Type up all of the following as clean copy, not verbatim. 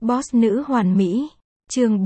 Boss nữ hoàn mỹ. Chương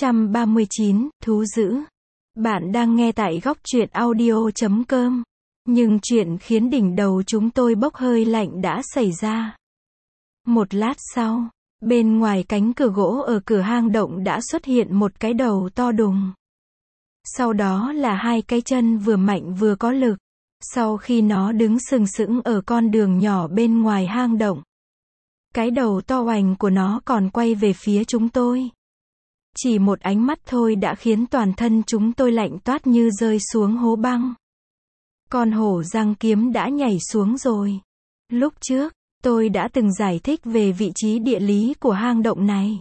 439, thú dữ. Bạn đang nghe tại góc truyện audio.com. Nhưng chuyện khiến đỉnh đầu chúng tôi bốc hơi lạnh đã xảy ra. Một lát sau, bên ngoài cánh cửa gỗ ở cửa hang động đã xuất hiện một cái đầu to đùng. Sau đó là hai cái chân vừa mạnh vừa có lực. Sau khi nó đứng sừng sững ở con đường nhỏ bên ngoài hang động, cái đầu to oành của nó còn quay về phía chúng tôi. Chỉ một ánh mắt thôi đã khiến toàn thân chúng tôi lạnh toát như rơi xuống hố băng. Con hổ răng kiếm đã nhảy xuống rồi. Lúc trước, tôi đã từng giải thích về vị trí địa lý của hang động này.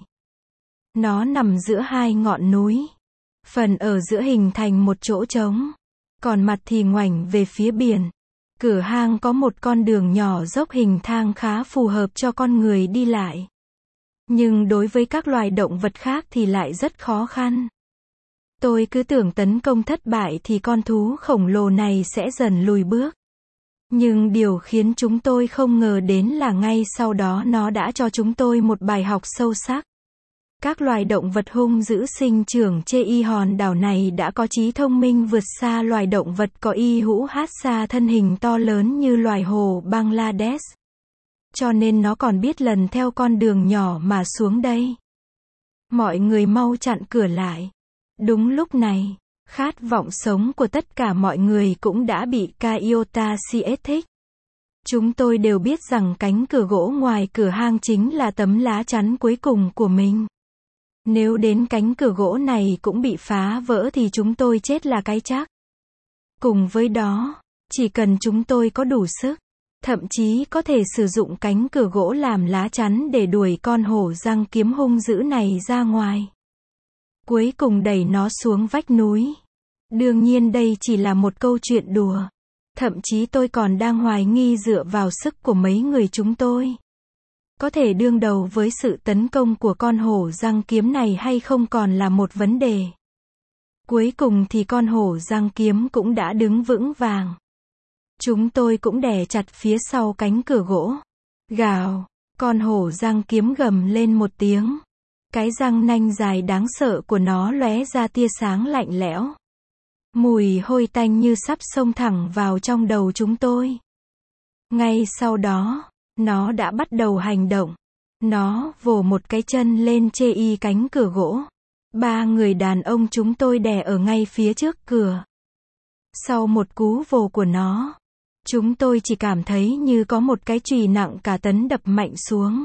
Nó nằm giữa hai ngọn núi. Phần ở giữa hình thành một chỗ trống, còn mặt thì ngoảnh về phía biển. Cửa hang có một con đường nhỏ dốc hình thang khá phù hợp cho con người đi lại. Nhưng đối với các loài động vật khác thì lại rất khó khăn. Tôi cứ tưởng tấn công thất bại thì con thú khổng lồ này sẽ dần lùi bước. Nhưng điều khiến chúng tôi không ngờ đến là ngay sau đó nó đã cho chúng tôi một bài học sâu sắc. Các loài động vật hung dữ sinh trưởng trên hòn đảo này đã có trí thông minh vượt xa loài động vật có hữu hát xa thân hình to lớn như loài hổ Bangladesh. Cho nên nó còn biết lần theo con đường nhỏ mà xuống đây. Mọi người mau chặn cửa lại. Đúng lúc này, khát vọng sống của tất cả mọi người cũng đã bị Kaiota siết thích. Chúng tôi đều biết rằng cánh cửa gỗ ngoài cửa hang chính là tấm lá chắn cuối cùng của mình. Nếu đến cánh cửa gỗ này cũng bị phá vỡ thì chúng tôi chết là cái chắc. Cùng với đó, chỉ cần chúng tôi có đủ sức, thậm chí có thể sử dụng cánh cửa gỗ làm lá chắn để đuổi con hổ răng kiếm hung dữ này ra ngoài. Cuối cùng đẩy nó xuống vách núi. Đương nhiên đây chỉ là một câu chuyện đùa. Thậm chí tôi còn đang hoài nghi dựa vào sức của mấy người chúng tôi, có thể đương đầu với sự tấn công của con hổ răng kiếm này hay không còn là một vấn đề. Cuối cùng thì con hổ răng kiếm cũng đã đứng vững vàng. Chúng tôi cũng đè chặt phía sau cánh cửa gỗ. Gào, con hổ răng kiếm gầm lên một tiếng. Cái răng nanh dài đáng sợ của nó lóe ra tia sáng lạnh lẽo. Mùi hôi tanh như sắp xông thẳng vào trong đầu chúng tôi. Ngay sau đó, nó đã bắt đầu hành động. Nó vồ một cái chân lên chê cánh cửa gỗ. Ba người đàn ông chúng tôi đè ở ngay phía trước cửa. Sau một cú vồ của nó, chúng tôi chỉ cảm thấy như có một cái chùy nặng cả tấn đập mạnh xuống.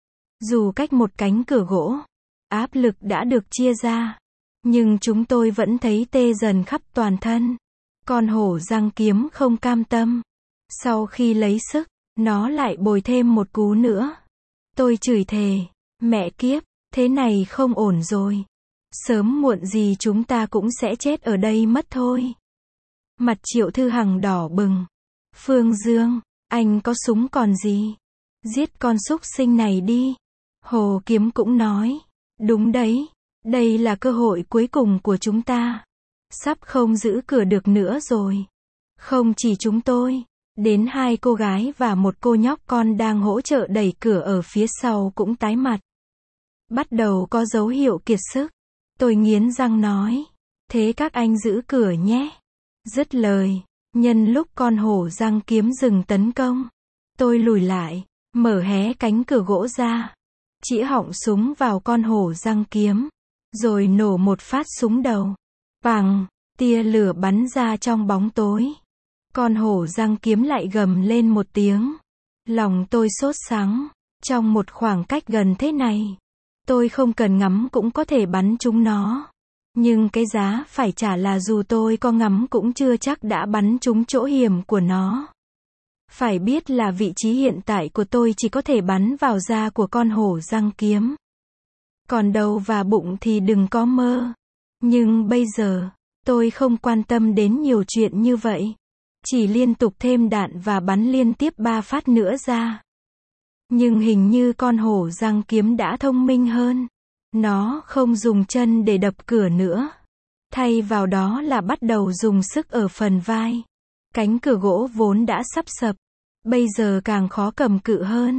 Dù cách một cánh cửa gỗ, áp lực đã được chia ra, nhưng chúng tôi vẫn thấy tê dần khắp toàn thân. Con hổ răng kiếm không cam tâm. Sau khi lấy sức, nó lại bồi thêm một cú nữa. Tôi chửi thề, mẹ kiếp, thế này không ổn rồi. Sớm muộn gì chúng ta cũng sẽ chết ở đây mất thôi. Mặt Triệu Thư Hằng đỏ bừng. Phương Dương, anh có súng còn gì? Giết con súc sinh này đi. Hồ Kiếm cũng nói, đúng đấy, đây là cơ hội cuối cùng của chúng ta. Sắp không giữ cửa được nữa rồi. Không chỉ chúng tôi, đến hai cô gái và một cô nhóc con đang hỗ trợ đẩy cửa ở phía sau cũng tái mặt. Bắt đầu có dấu hiệu kiệt sức. Tôi nghiến răng nói, thế các anh giữ cửa nhé. Dứt lời, nhân lúc con hổ răng kiếm dừng tấn công, tôi lùi lại, mở hé cánh cửa gỗ ra, chĩa họng súng vào con hổ răng kiếm, rồi nổ một phát súng đầu. Pằng, tia lửa bắn ra trong bóng tối. Con hổ răng kiếm lại gầm lên một tiếng. Lòng tôi sốt sắng. Trong một khoảng cách gần thế này, tôi không cần ngắm cũng có thể bắn trúng nó. Nhưng cái giá phải trả là dù tôi có ngắm cũng chưa chắc đã bắn trúng chỗ hiểm của nó. Phải biết là vị trí hiện tại của tôi chỉ có thể bắn vào da của con hổ răng kiếm. Còn đầu và bụng thì đừng có mơ. Nhưng bây giờ, tôi không quan tâm đến nhiều chuyện như vậy. Chỉ liên tục thêm đạn và bắn liên tiếp 3 phát nữa ra. Nhưng hình như con hổ răng kiếm đã thông minh hơn. Nó không dùng chân để đập cửa nữa. Thay vào đó là bắt đầu dùng sức ở phần vai. Cánh cửa gỗ vốn đã sắp sập. Bây giờ càng khó cầm cự hơn.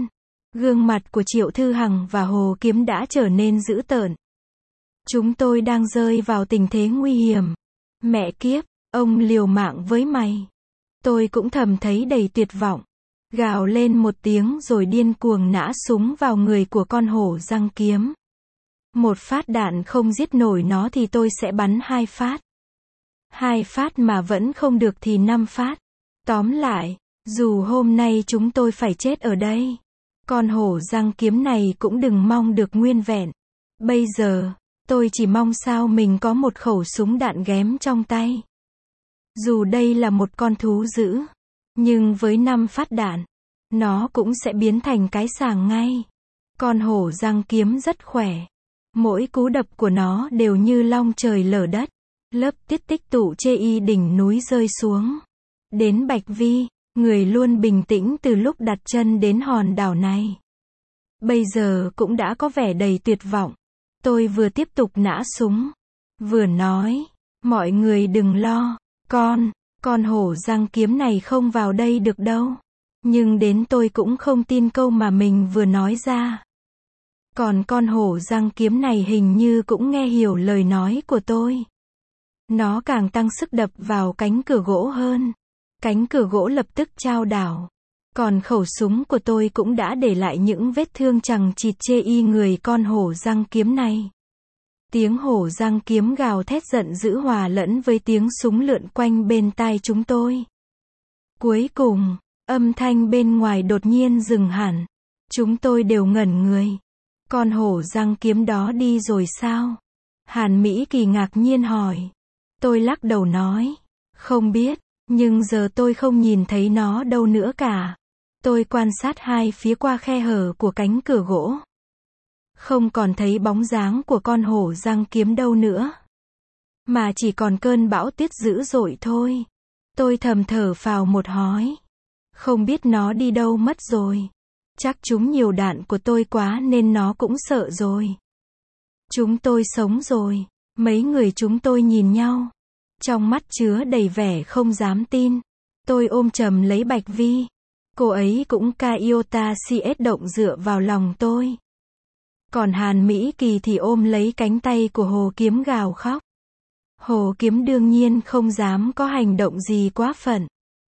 Gương mặt của Triệu Thư Hằng và Hồ Kiếm đã trở nên dữ tợn. Chúng tôi đang rơi vào tình thế nguy hiểm. Mẹ kiếp, ông liều mạng với mày. Tôi cũng thầm thấy đầy tuyệt vọng. Gào lên một tiếng rồi điên cuồng nã súng vào người của con hổ răng kiếm. Một phát đạn không giết nổi nó thì tôi sẽ bắn 2 phát. 2 phát mà vẫn không được thì 5 phát. Tóm lại, dù hôm nay chúng tôi phải chết ở đây, con hổ răng kiếm này cũng đừng mong được nguyên vẹn. Bây giờ, tôi chỉ mong sao mình có một khẩu súng đạn ghém trong tay. Dù đây là một con thú dữ, nhưng với 5 phát đạn, nó cũng sẽ biến thành cái sàng ngay. Con hổ răng kiếm rất khỏe. Mỗi cú đập của nó đều như long trời lở đất. Lớp tiết tích tụ chê y đỉnh núi rơi xuống. Đến Bạch Vi, người luôn bình tĩnh từ lúc đặt chân đến hòn đảo này. Bây giờ cũng đã có vẻ đầy tuyệt vọng. Tôi vừa tiếp tục nã súng, vừa nói, mọi người đừng lo, con hổ răng kiếm này không vào đây được đâu. Nhưng đến tôi cũng không tin câu mà mình vừa nói ra. Còn con hổ răng kiếm này hình như cũng nghe hiểu lời nói của tôi. Nó càng tăng sức đập vào cánh cửa gỗ hơn. Cánh cửa gỗ lập tức chao đảo. Còn khẩu súng của tôi cũng đã để lại những vết thương chằng chịt chê y người con hổ răng kiếm này. Tiếng hổ răng kiếm gào thét giận dữ hòa lẫn với tiếng súng lượn quanh bên tai chúng tôi. Cuối cùng, âm thanh bên ngoài đột nhiên dừng hẳn. Chúng tôi đều ngẩn người. Con hổ răng kiếm đó đi rồi sao? Hàn Mỹ Kỳ ngạc nhiên hỏi. Tôi lắc đầu nói, không biết, nhưng giờ tôi không nhìn thấy nó đâu nữa cả. Tôi quan sát hai phía qua khe hở của cánh cửa gỗ. Không còn thấy bóng dáng của con hổ răng kiếm đâu nữa. Mà chỉ còn cơn bão tuyết dữ dội thôi. Tôi thầm thở phào một hói. Không biết nó đi đâu mất rồi. Chắc trúng nhiều đạn của tôi quá nên nó cũng sợ rồi. Chúng tôi sống rồi. Mấy người chúng tôi nhìn nhau. Trong mắt chứa đầy vẻ không dám tin. Tôi ôm chầm lấy Bạch Vi. Cô ấy cũng Kaiota CS động dựa vào lòng tôi. Còn Hàn Mỹ Kỳ thì ôm lấy cánh tay của Hồ Kiếm gào khóc. Hồ Kiếm đương nhiên không dám có hành động gì quá phận.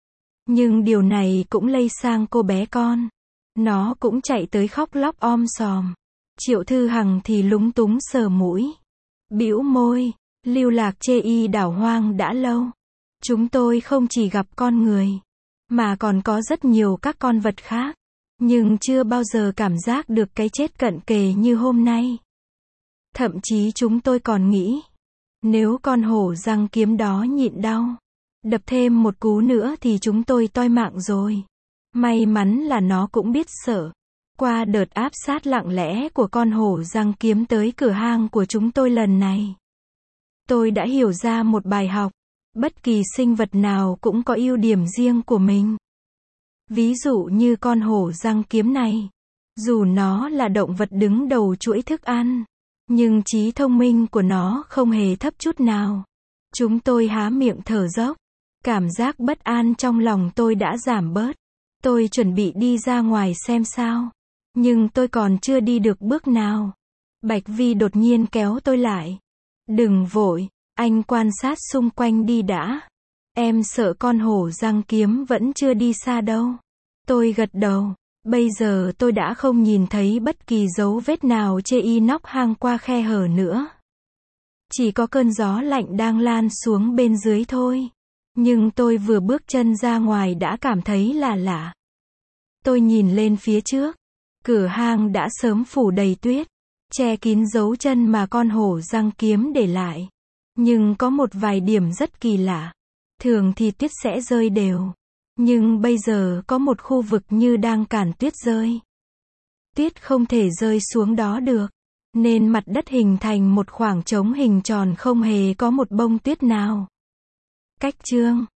Nhưng điều này cũng lây sang cô bé con. Nó cũng chạy tới khóc lóc om sòm. Triệu Thư Hằng thì lúng túng sờ mũi. Bĩu môi, lưu lạc chê y đảo hoang đã lâu. Chúng tôi không chỉ gặp con người, mà còn có rất nhiều các con vật khác. Nhưng chưa bao giờ cảm giác được cái chết cận kề như hôm nay. Thậm chí chúng tôi còn nghĩ, nếu con hổ răng kiếm đó nhịn đau, đập thêm một cú nữa thì chúng tôi toi mạng rồi. May mắn là nó cũng biết sợ. Qua đợt áp sát lặng lẽ của con hổ răng kiếm tới cửa hang của chúng tôi lần này, tôi đã hiểu ra một bài học. Bất kỳ sinh vật nào cũng có ưu điểm riêng của mình. Ví dụ như con hổ răng kiếm này. Dù nó là động vật đứng đầu chuỗi thức ăn, nhưng trí thông minh của nó không hề thấp chút nào. Chúng tôi há miệng thở dốc. Cảm giác bất an trong lòng tôi đã giảm bớt. Tôi chuẩn bị đi ra ngoài xem sao. Nhưng tôi còn chưa đi được bước nào. Bạch Vi đột nhiên kéo tôi lại. Đừng vội, anh quan sát xung quanh đi đã. Em sợ con hổ răng kiếm vẫn chưa đi xa đâu. Tôi gật đầu. Bây giờ tôi đã không nhìn thấy bất kỳ dấu vết nào chê y nóc hang qua khe hở nữa. Chỉ có cơn gió lạnh đang lan xuống bên dưới thôi. Nhưng tôi vừa bước chân ra ngoài đã cảm thấy là lạ. Tôi nhìn lên phía trước. Cửa hang đã sớm phủ đầy tuyết, che kín dấu chân mà con hổ răng kiếm để lại. Nhưng có một vài điểm rất kỳ lạ. Thường thì tuyết sẽ rơi đều. Nhưng bây giờ có một khu vực như đang cản tuyết rơi. Tuyết không thể rơi xuống đó được. Nên mặt đất hình thành một khoảng trống hình tròn không hề có một bông tuyết nào. Cách chương